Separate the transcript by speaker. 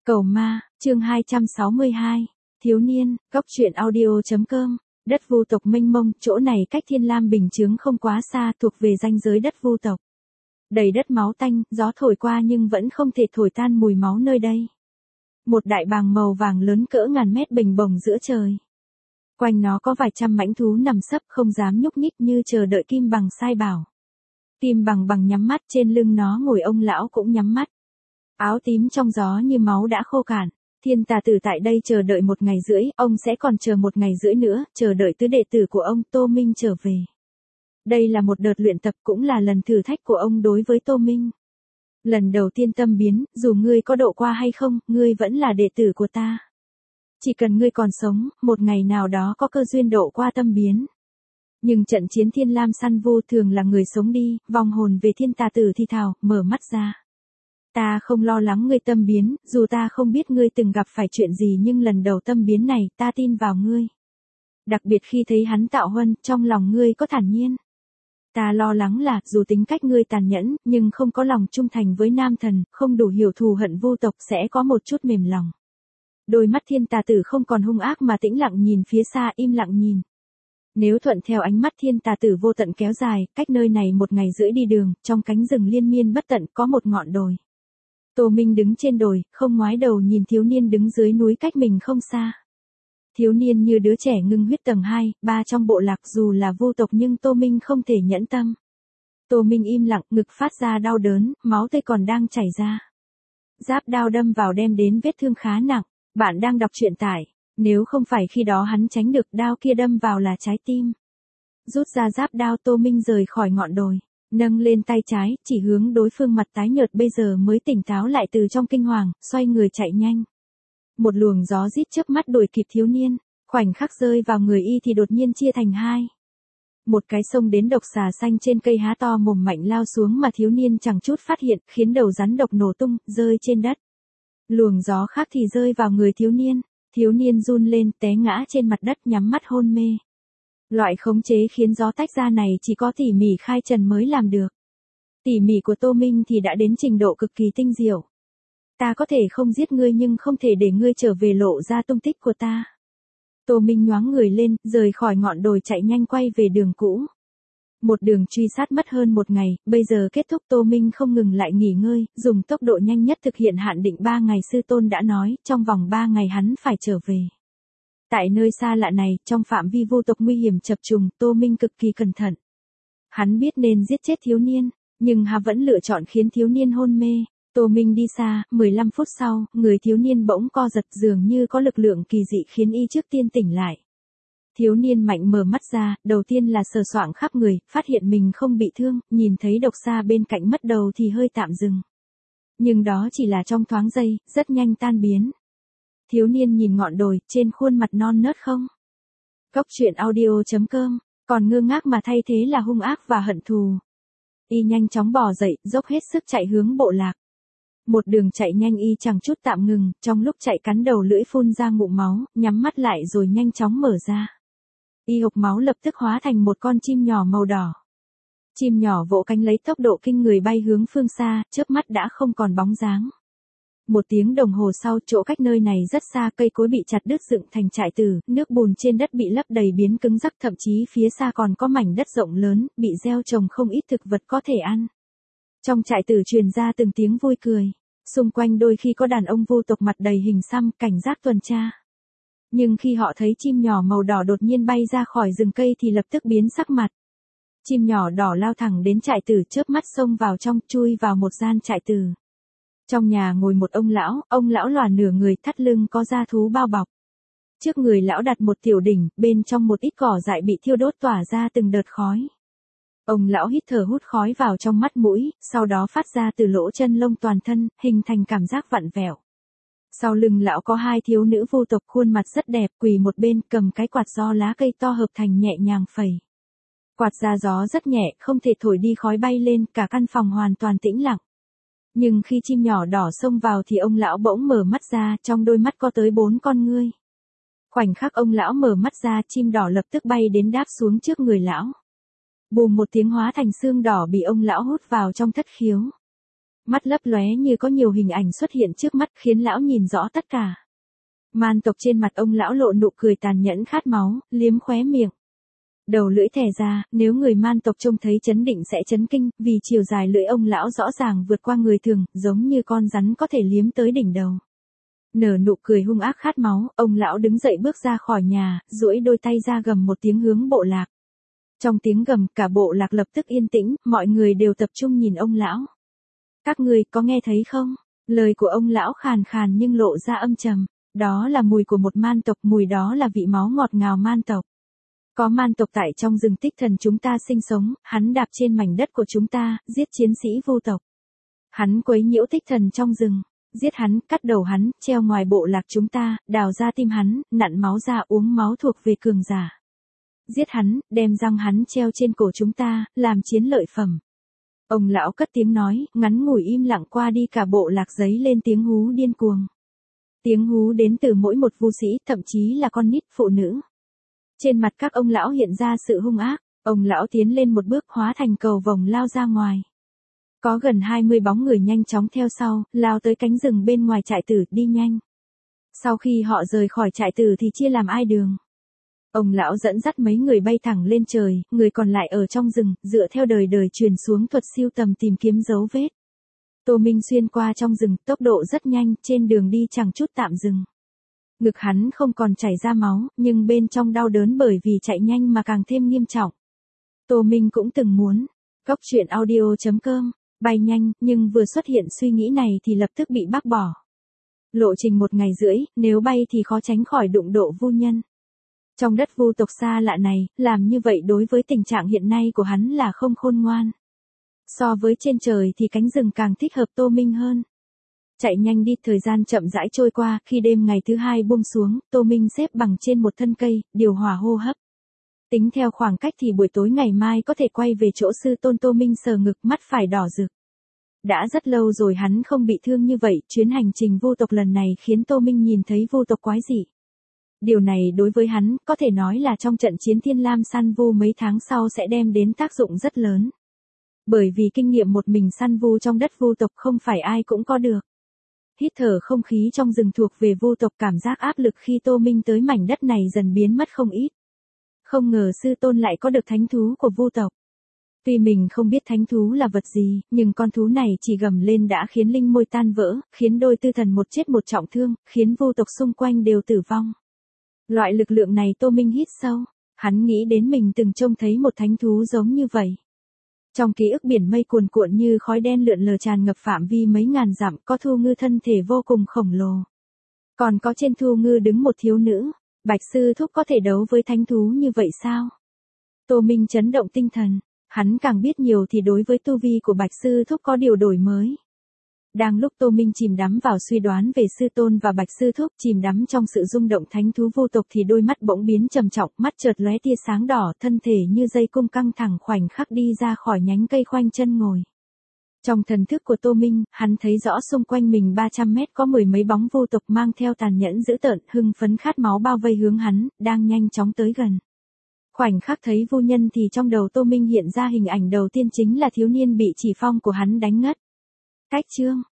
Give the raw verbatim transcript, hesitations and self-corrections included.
Speaker 1: Cầu ma, chương hai trăm sáu mươi hai, thiếu niên, góc truyện audio.com, đất vu tộc mênh mông, chỗ này cách Thiên Lam Bình Chướng không quá xa, thuộc về ranh giới đất vu tộc. Đầy đất máu tanh, gió thổi qua nhưng vẫn không thể thổi tan mùi máu nơi đây. Một đại bàng màu vàng lớn cỡ ngàn mét bình bồng giữa trời. Quanh nó có vài trăm mãnh thú nằm sấp không dám nhúc nhích như chờ đợi Kim Bằng sai bảo. Kim Bằng bằng nhắm mắt, trên lưng nó ngồi ông lão cũng nhắm mắt. Áo tím trong gió như máu đã khô cạn. Thiên Tà Tử tại đây chờ đợi một ngày rưỡi, ông sẽ còn chờ một ngày rưỡi nữa, chờ đợi tứ đệ tử của ông Tô Minh trở về. Đây là một đợt luyện tập, cũng là lần thử thách của ông đối với Tô Minh. Lần đầu tiên tâm biến, dù ngươi có độ qua hay không, ngươi vẫn là đệ tử của ta. Chỉ cần ngươi còn sống, một ngày nào đó có cơ duyên độ qua tâm biến. Nhưng trận chiến Thiên Lam săn vô thường là người sống đi, vong hồn về Thiên Tà Tử thì thào, mở mắt ra. Ta không lo lắng ngươi tâm biến, dù ta không biết ngươi từng gặp phải chuyện gì nhưng lần đầu tâm biến này, ta tin vào ngươi. Đặc biệt khi thấy hắn tạo huân, trong lòng ngươi có thản nhiên. Ta lo lắng là, dù tính cách ngươi tàn nhẫn, nhưng không có lòng trung thành với nam thần, không đủ hiểu thù hận vô tộc sẽ có một chút mềm lòng. Đôi mắt Thiên Tà Tử không còn hung ác mà tĩnh lặng nhìn phía xa, im lặng nhìn. Nếu thuận theo ánh mắt Thiên Tà Tử vô tận kéo dài, cách nơi này một ngày rưỡi đi đường, trong cánh rừng liên miên bất tận có một ngọn đồi. Tô Minh đứng trên đồi, không ngoái đầu nhìn thiếu niên đứng dưới núi cách mình không xa. Thiếu niên như đứa trẻ ngưng huyết tầng hai, ba trong bộ lạc dù là vô tộc nhưng Tô Minh không thể nhẫn tâm. Tô Minh im lặng, ngực phát ra đau đớn, máu tươi còn đang chảy ra. Giáp đao đâm vào đem đến vết thương khá nặng. Bạn đang đọc truyện tải, nếu không phải khi đó hắn tránh được đao kia đâm vào là trái tim. Rút ra giáp đao Tô Minh rời khỏi ngọn đồi. Nâng lên tay trái, chỉ hướng đối phương mặt tái nhợt bây giờ mới tỉnh táo lại từ trong kinh hoàng, xoay người chạy nhanh. Một luồng gió rít chớp mắt đuổi kịp thiếu niên, khoảnh khắc rơi vào người y thì đột nhiên chia thành hai. Một cái xông đến độc xà xanh trên cây há to mồm mạnh lao xuống mà thiếu niên chẳng chút phát hiện, khiến đầu rắn độc nổ tung, rơi trên đất. Luồng gió khác thì rơi vào người thiếu niên, thiếu niên run lên, té ngã trên mặt đất nhắm mắt hôn mê. Loại khống chế khiến gió tách ra này chỉ có tỉ mỉ khai trần mới làm được. Tỉ mỉ của Tô Minh thì đã đến trình độ cực kỳ tinh diệu. Ta có thể không giết ngươi nhưng không thể để ngươi trở về lộ ra tung tích của ta. Tô Minh nhoáng người lên, rời khỏi ngọn đồi chạy nhanh quay về đường cũ. Một đường truy sát mất hơn một ngày, bây giờ kết thúc Tô Minh không ngừng lại nghỉ ngơi, dùng tốc độ nhanh nhất thực hiện hạn định ba ngày sư tôn đã nói, trong vòng ba ngày hắn phải trở về. Tại nơi xa lạ này, trong phạm vi vô tộc nguy hiểm chập trùng, Tô Minh cực kỳ cẩn thận. Hắn biết nên giết chết thiếu niên, nhưng hắn vẫn lựa chọn khiến thiếu niên hôn mê. Tô Minh đi xa, mười lăm phút sau, người thiếu niên bỗng co giật dường như có lực lượng kỳ dị khiến y trước tiên tỉnh lại. Thiếu niên mạnh mở mắt ra, đầu tiên là sờ soạng khắp người, phát hiện mình không bị thương, nhìn thấy độc xa bên cạnh mất đầu thì hơi tạm dừng. Nhưng đó chỉ là trong thoáng giây, rất nhanh tan biến. Thiếu niên nhìn ngọn đồi, trên khuôn mặt non nớt không. Góc truyện audio.com, còn ngơ ngác mà thay thế là hung ác và hận thù. Y nhanh chóng bò dậy, dốc hết sức chạy hướng bộ lạc. Một đường chạy nhanh y chẳng chút tạm ngừng, trong lúc chạy cắn đầu lưỡi phun ra ngụm máu, nhắm mắt lại rồi nhanh chóng mở ra. Y hộc máu lập tức hóa thành một con chim nhỏ màu đỏ. Chim nhỏ vỗ cánh lấy tốc độ kinh người bay hướng phương xa, chớp mắt đã không còn bóng dáng. Một tiếng đồng hồ sau, chỗ cách nơi này rất xa, cây cối bị chặt đứt dựng thành trại tử, nước bùn trên đất bị lấp đầy biến cứng rắc, thậm chí phía xa còn có mảnh đất rộng lớn, bị gieo trồng không ít thực vật có thể ăn. Trong trại tử truyền ra từng tiếng vui cười, xung quanh đôi khi có đàn ông vô tộc mặt đầy hình xăm, cảnh giác tuần tra. Nhưng khi họ thấy chim nhỏ màu đỏ đột nhiên bay ra khỏi rừng cây thì lập tức biến sắc mặt. Chim nhỏ đỏ lao thẳng đến trại tử, chớp mắt xông vào trong, chui vào một gian trại tử. Trong nhà ngồi một ông lão, ông lão lòa nửa người, thắt lưng có da thú bao bọc. Trước người lão đặt một tiểu đỉnh, bên trong một ít cỏ dại bị thiêu đốt tỏa ra từng đợt khói. Ông lão hít thở hút khói vào trong mắt mũi, sau đó phát ra từ lỗ chân lông toàn thân, hình thành cảm giác vặn vẹo. Sau lưng lão có hai thiếu nữ vô tộc khuôn mặt rất đẹp, quỳ một bên cầm cái quạt do lá cây to hợp thành nhẹ nhàng phẩy. Quạt ra gió rất nhẹ, không thể thổi đi khói bay lên, cả căn phòng hoàn toàn tĩnh lặng. Nhưng khi chim nhỏ đỏ xông vào thì ông lão bỗng mở mắt ra, trong đôi mắt có tới bốn con ngươi. Khoảnh khắc ông lão mở mắt ra, chim đỏ lập tức bay đến đáp xuống trước người lão. Bùm một tiếng hóa thành xương đỏ bị ông lão hút vào trong thất khiếu. Mắt lấp lóe như có nhiều hình ảnh xuất hiện trước mắt khiến lão nhìn rõ tất cả. Man tộc trên mặt ông lão lộ nụ cười tàn nhẫn khát máu, liếm khóe miệng. Đầu lưỡi thè ra, nếu người man tộc trông thấy chấn định sẽ chấn kinh, vì chiều dài lưỡi ông lão rõ ràng vượt qua người thường, giống như con rắn có thể liếm tới đỉnh đầu. Nở nụ cười hung ác khát máu, ông lão đứng dậy bước ra khỏi nhà, duỗi đôi tay ra gầm một tiếng hướng bộ lạc. Trong tiếng gầm, cả bộ lạc lập tức yên tĩnh, mọi người đều tập trung nhìn ông lão. Các người có nghe thấy không? Lời của ông lão khàn khàn nhưng lộ ra âm trầm. Đó là mùi của một man tộc, mùi đó là vị máu ngọt ngào man tộc. Có man tộc tại trong rừng Tích Thần chúng ta sinh sống, hắn đạp trên mảnh đất của chúng ta, giết chiến sĩ vu tộc. Hắn quấy nhiễu Tích Thần trong rừng, giết hắn, cắt đầu hắn, treo ngoài bộ lạc chúng ta, đào ra tim hắn, nặn máu ra uống máu thuộc về cường giả. Giết hắn, đem răng hắn treo trên cổ chúng ta, làm chiến lợi phẩm. Ông lão cất tiếng nói, ngắn ngủi im lặng qua đi cả bộ lạc giấy lên tiếng hú điên cuồng. Tiếng hú đến từ mỗi một vu sĩ, thậm chí là con nít, phụ nữ. Trên mặt các ông lão hiện ra sự hung ác, ông lão tiến lên một bước hóa thành cầu vồng lao ra ngoài. Có gần hai mươi bóng người nhanh chóng theo sau, lao tới cánh rừng bên ngoài trại tử, đi nhanh. Sau khi họ rời khỏi trại tử thì chia làm hai đường. Ông lão dẫn dắt mấy người bay thẳng lên trời, người còn lại ở trong rừng, dựa theo đời đời truyền xuống thuật siêu tầm tìm kiếm dấu vết. Tô Minh xuyên qua trong rừng, tốc độ rất nhanh, trên đường đi chẳng chút tạm dừng. Ngực hắn không còn chảy ra máu, nhưng bên trong đau đớn bởi vì chạy nhanh mà càng thêm nghiêm trọng. Tô Minh cũng từng muốn. Góc truyện audio chấm com, bay nhanh, nhưng vừa xuất hiện suy nghĩ này thì lập tức bị bác bỏ. Lộ trình một ngày rưỡi, nếu bay thì khó tránh khỏi đụng độ vu nhân. Trong đất vu tộc xa lạ này, làm như vậy đối với tình trạng hiện nay của hắn là không khôn ngoan. So với trên trời thì cánh rừng càng thích hợp Tô Minh hơn. Chạy nhanh đi, thời gian chậm rãi trôi qua, khi đêm ngày thứ hai buông xuống, Tô Minh xếp bằng trên một thân cây, điều hòa hô hấp. Tính theo khoảng cách thì buổi tối ngày mai có thể quay về chỗ sư tôn. Tô Minh sờ ngực, mắt phải đỏ rực. Đã rất lâu rồi hắn không bị thương như vậy, chuyến hành trình vu tộc lần này khiến Tô Minh nhìn thấy vu tộc quái dị. Điều này đối với hắn, có thể nói là trong trận chiến Thiên Lam săn vu mấy tháng sau sẽ đem đến tác dụng rất lớn. Bởi vì kinh nghiệm một mình săn vu trong đất vu tộc không phải ai cũng có được. Hít thở không khí trong rừng thuộc về vu tộc, cảm giác áp lực khi Tô Minh tới mảnh đất này dần biến mất không ít. Không ngờ sư tôn lại có được thánh thú của vu tộc. Tuy mình không biết thánh thú là vật gì, nhưng con thú này chỉ gầm lên đã khiến linh môi tan vỡ, khiến đôi tư thần một chết một trọng thương, khiến vu tộc xung quanh đều tử vong. Loại lực lượng này Tô Minh hít sâu, hắn nghĩ đến mình từng trông thấy một thánh thú giống như vậy. Trong ký ức biển mây cuồn cuộn như khói đen lượn lờ tràn ngập phạm vi mấy ngàn dặm, có thu ngư thân thể vô cùng khổng lồ. Còn có trên thu ngư đứng một thiếu nữ, Bạch sư thúc có thể đấu với thánh thú như vậy sao? Tô Minh chấn động tinh thần, hắn càng biết nhiều thì đối với tu vi của Bạch sư thúc có điều đổi mới. Đang lúc Tô Minh chìm đắm vào suy đoán về sư tôn và Bạch sư thúc, chìm đắm trong sự rung động thánh thú vô tộc thì đôi mắt bỗng biến trầm trọng, mắt chợt lóe tia sáng đỏ, thân thể như dây cung căng thẳng khoảnh khắc đi ra khỏi nhánh cây khoanh chân ngồi. Trong thần thức của Tô Minh, hắn thấy rõ xung quanh mình ba trăm mét có mười mấy bóng vô tộc mang theo tàn nhẫn dữ tợn, hưng phấn khát máu bao vây hướng hắn, đang nhanh chóng tới gần. Khoảnh khắc thấy vu nhân thì trong đầu Tô Minh hiện ra hình ảnh đầu tiên chính là thiếu niên bị chỉ phong của hắn đánh ngất. Cách chương